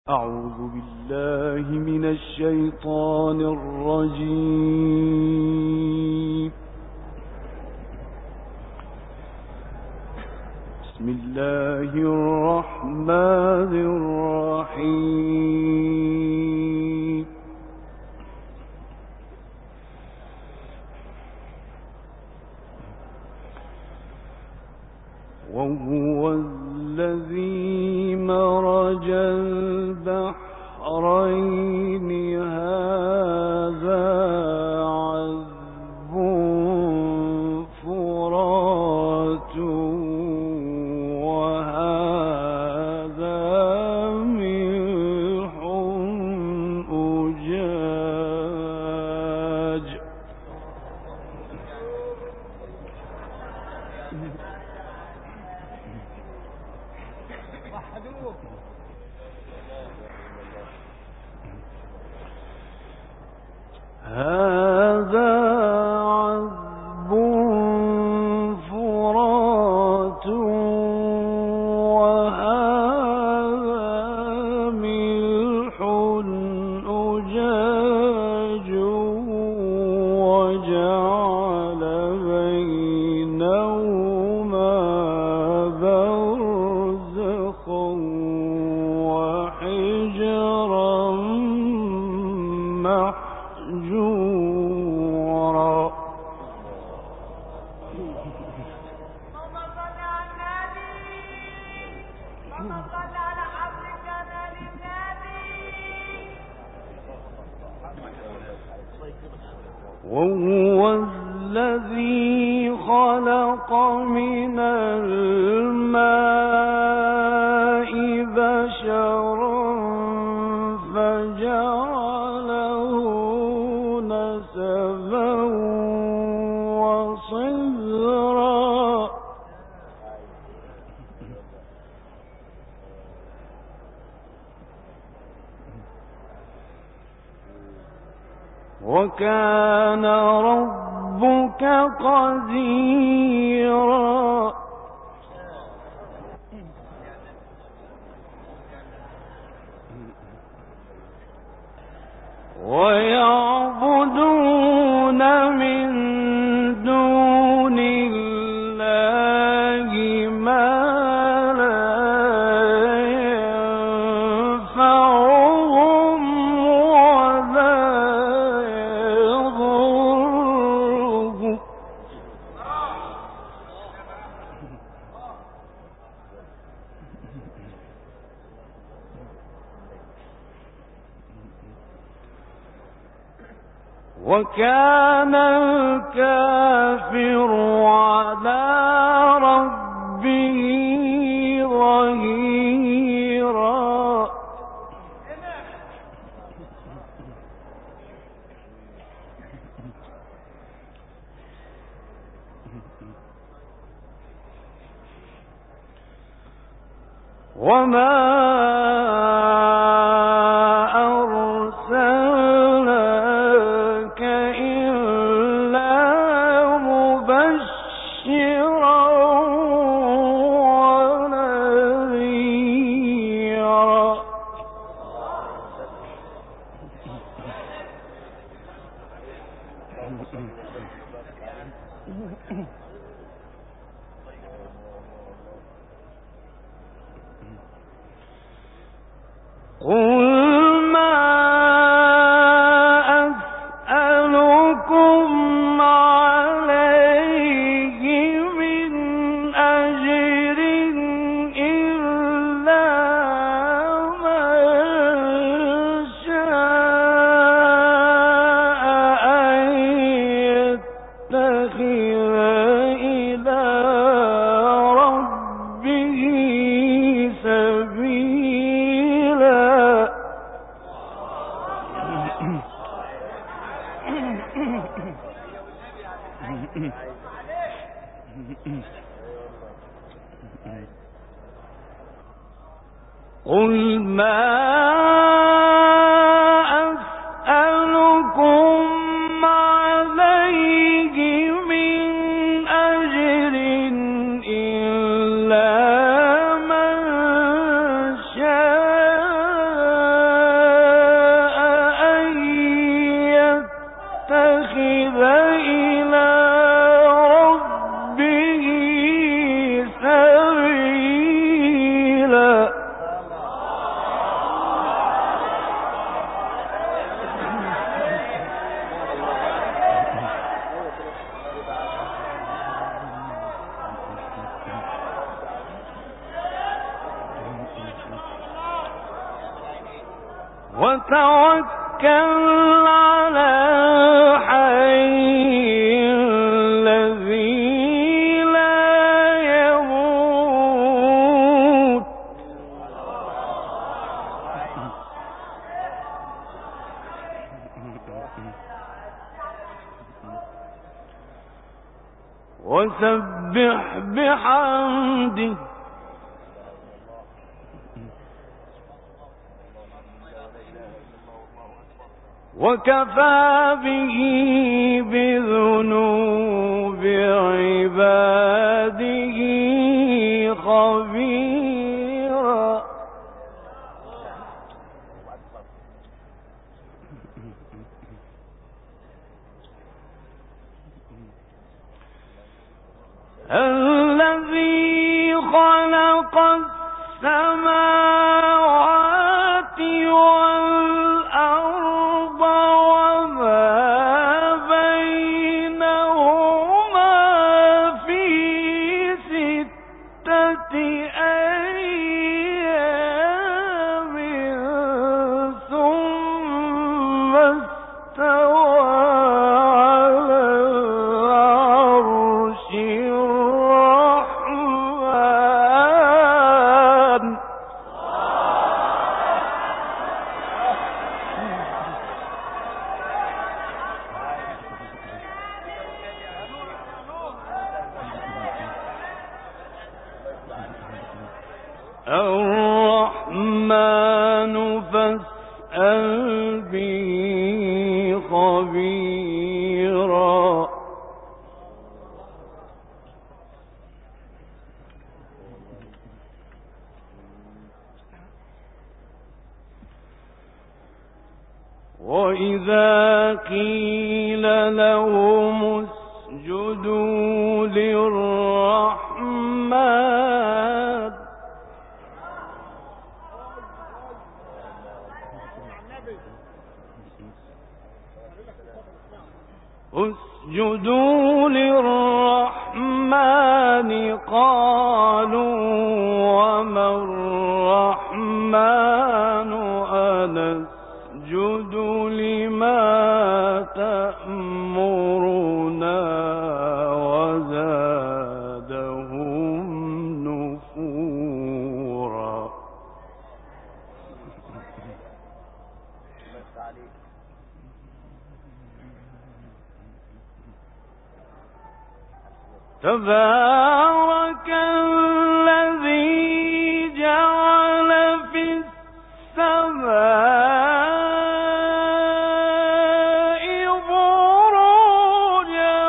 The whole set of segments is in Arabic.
أعوذ بالله من الشيطان الرجيم. بسم الله الرحمن الرحيم. وهو الذي مرج البحرين هذا عذب فرات وهذا ملح أجاج. هذا عذب فرات وهذا ملح أجاج وجعل بينهما برزخا وحجرا محجورا. وهو الذي خلق من الماء بشرا فجعله نسبا وصهرا. وكان ربك قديرا. ويعبدون من دون الله ما لا ينفعهم ولا يضرهم. وكان الكافر على ربه ظهيرا. وما أرسلناك إلا مبشرا ونذيرا. قل ما أسألكم عليه من أجر إلا من شاء أن يتخذ وتوكل على الحي الذي لا يموت وسبح بحمده وكفى به بذنوب عباده خبيرا الذي خلق السماوات والأرض وما بينهما في 6 أيام ثم استوى على العرش الرحمن الرحمن فاسأل به خبيرا وإذا قيل لهم اسجدوا للرحمن قالوا وما الرحمن أنسجد لما تأمرنا وزادهم نفورا تبارك الذي جعل في السماء بروجا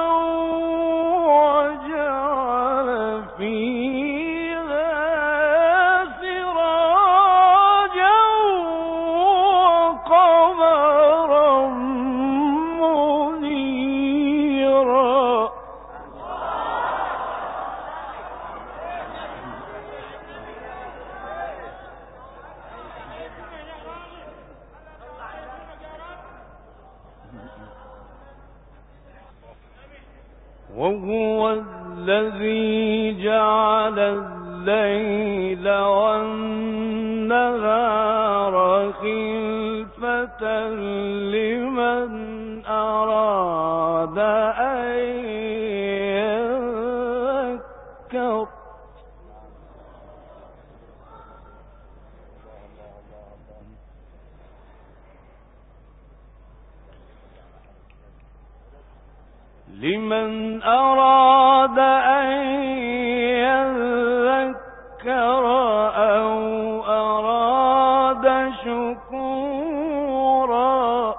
وجعل فيها سراجا وقمرا منيرا وهو الذي جعل الليل والنهار خلفة لمن أراد أن يذكر أو أراد شكورا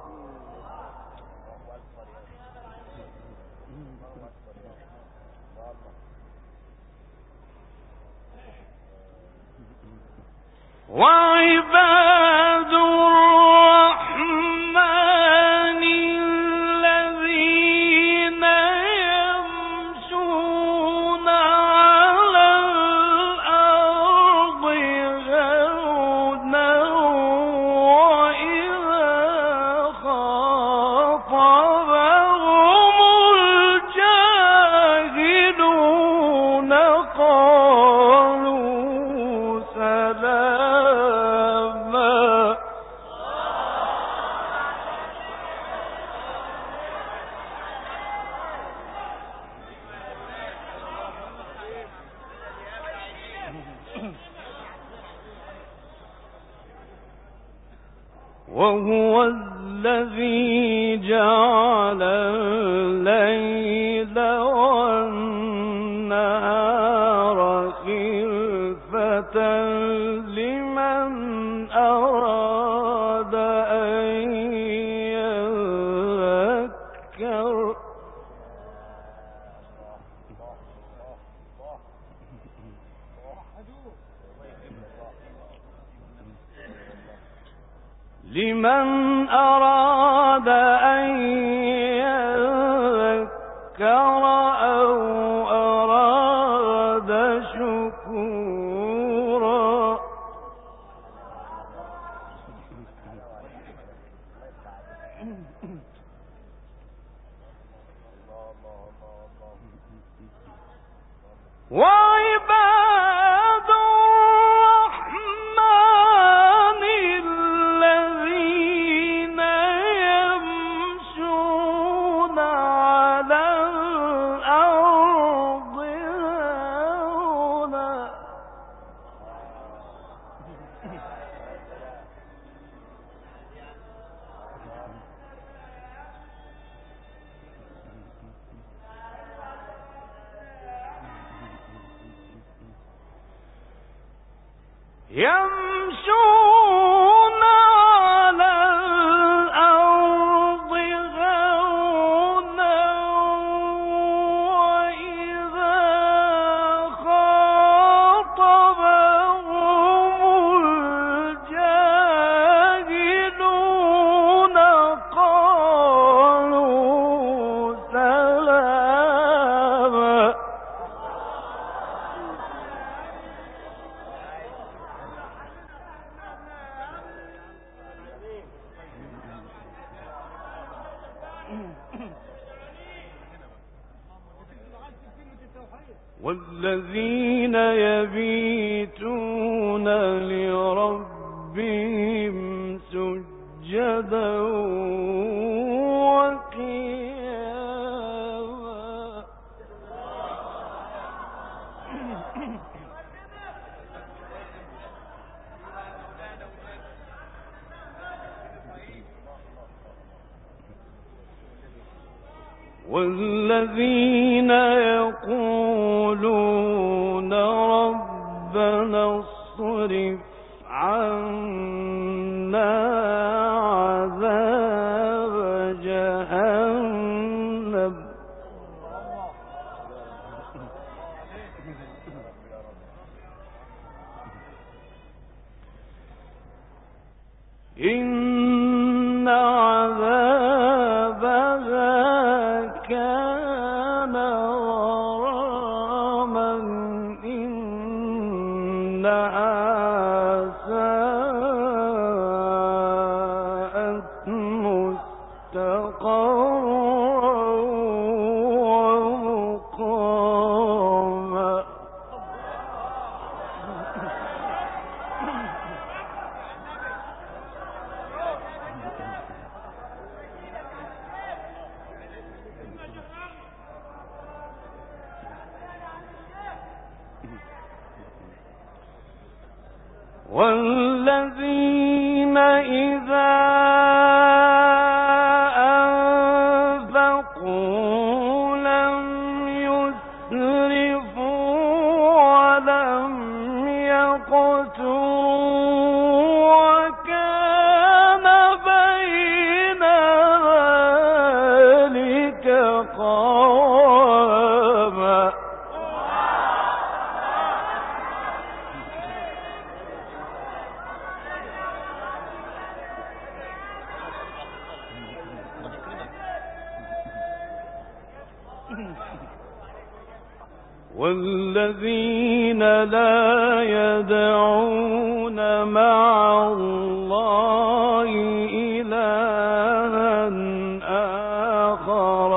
وعباد الرحمن الذين يمشون على الأرض هونا وإذا خاطبهم الجاهلون قالوا سلاما وهو الذي جعل الليل والنهار خلفة لمن أراد أن يذكر أو أراد شكورا. وعباد الرحمن الذين يمشون على الأرض هونا يمشون على الأرض هونا وإذا خاطبهم الجاهلون قالوا سلاما. والذين يبيتون لربهم سجدا وقياما. والذين يقولون ربنا اصرف عنا عذاب جهنم إن عذابها كان غراما إنها ساءت مستقرا ومقاما. والذين إذا أنفقوا لم يسرفوا ولم يقتروا وكان بين ذلك قواما. والذين لا يدعون مع الله إلها آخر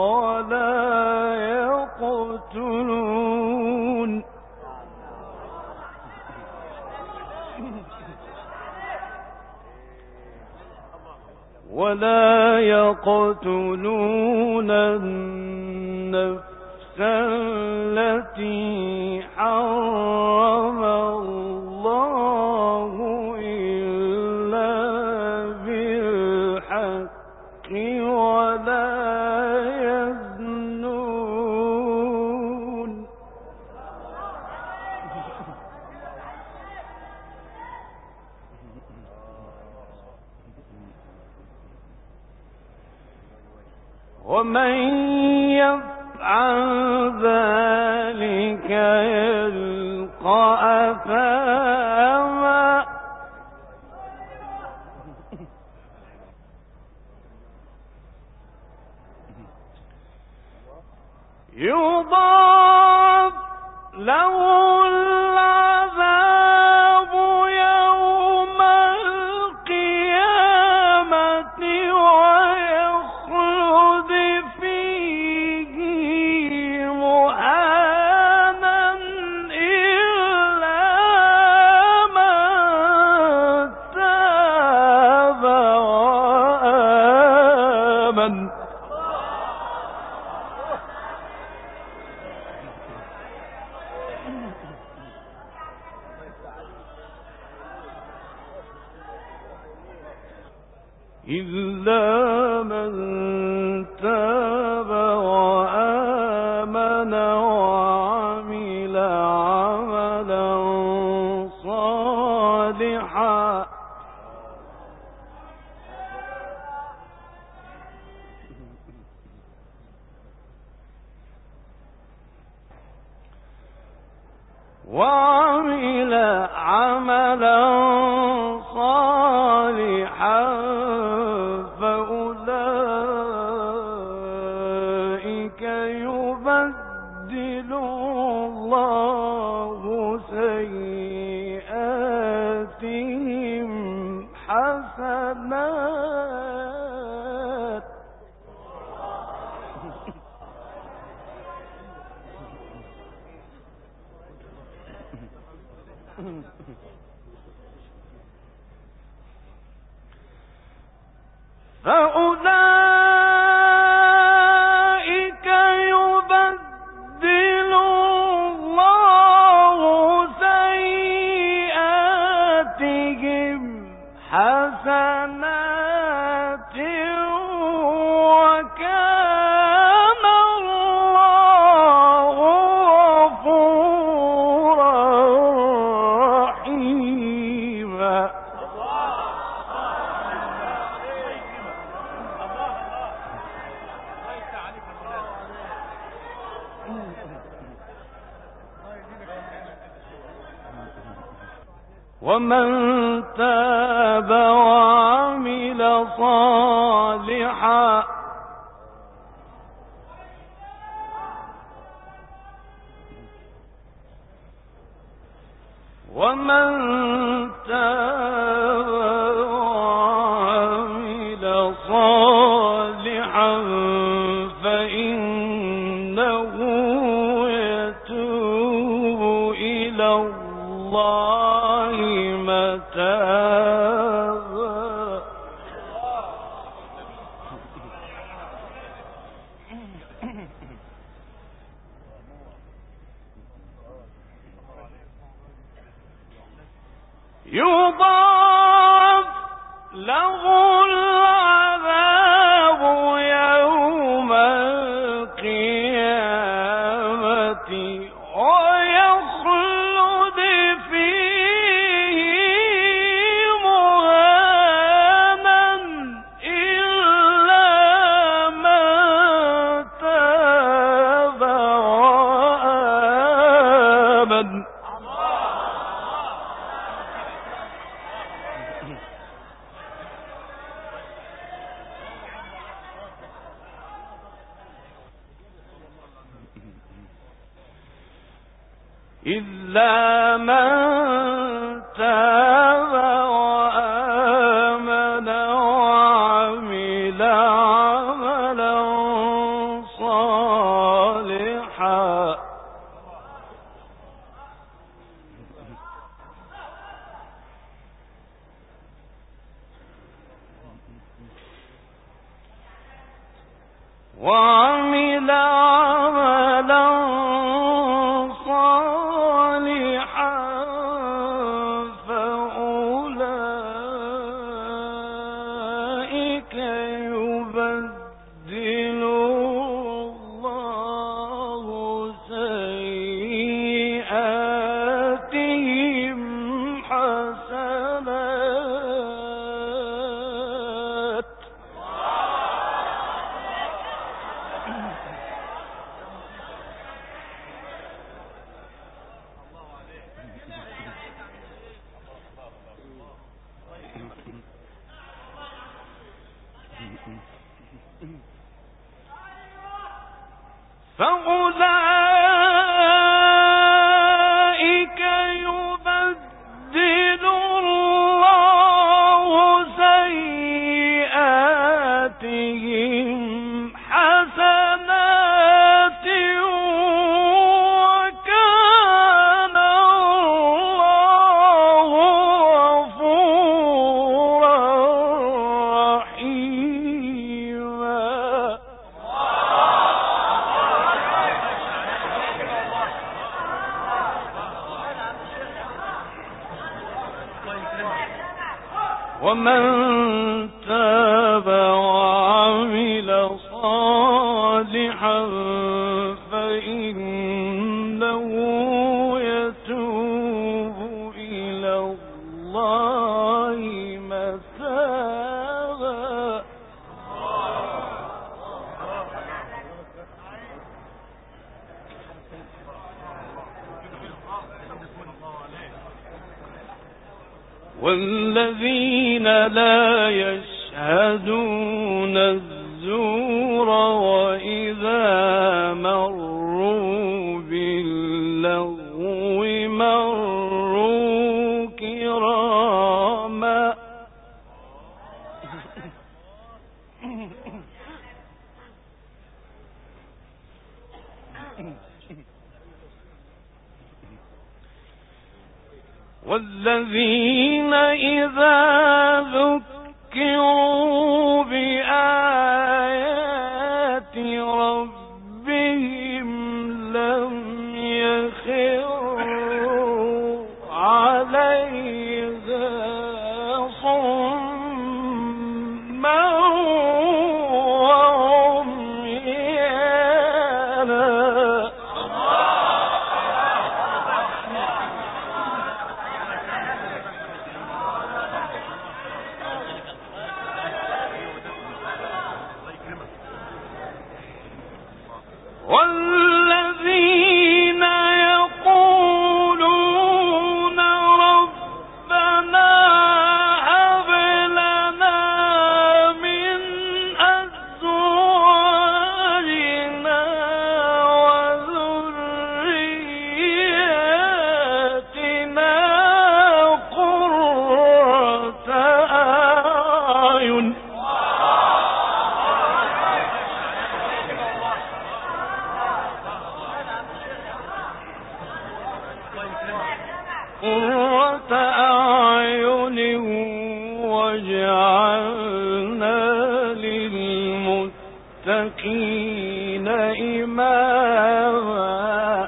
ولا يقتلون النفس التي حرم الله إلا ومن يفعل ذلك يلقى أثاما يضاعف له العذاب يوم القيامة ويخلد فيه مهانا إلا من تاب وآمن. إلا من تاب وآمن وعمل عملا صالحا فأولئك يبدل الله سيئاتهم حسنات. فأولئك يبدل الله سيئاتهم حسنات وكان الله غفورا رحيما. ومن تاب وعمل صالحا فإنه يتوب إلى الله متابا. يضاعف له العذاب يوم القيامة ويخلد فيه مهانا إلا من تاب وآمن. إلا من تاب وآمن وعمل عملا صالحا وعمل عملا صالحا فأولئك يبدل الله سيئاتهم حسنات فأولئك يبدل الله سيئاتهم حسنات وكان الله غفورا رحيما. ومن تاب وعمل صالحا فإنه يتوب إلى الله متابا. والذين لا يشهدون الزور وإذا مروا باللغو مروا كراما. والذين إذا ذكروا بآيات ربهم لم يخروا عليها صما وعميانا. والذين يقولون ربنا هب لنا من أزواجنا وذرياتنا قرة أعين. قرة أعين واجعلنا للمتقين إماما.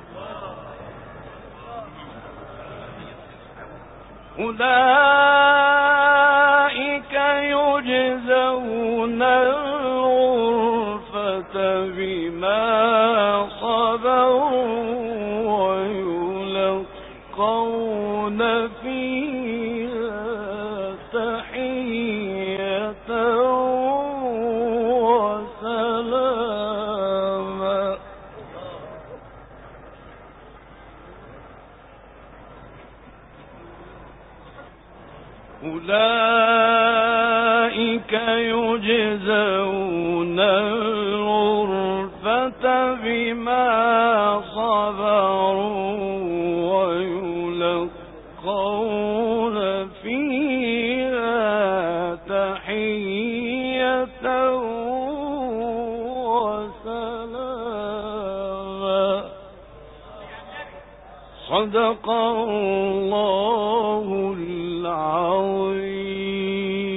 أولئك يجزون الغرفة بما صبروا ويلقون فيها تحية وسلاما. أولئك يجزون الغرفة بما صبروا ويلقون فيها تحية وسلاما. صدق الله العظيم.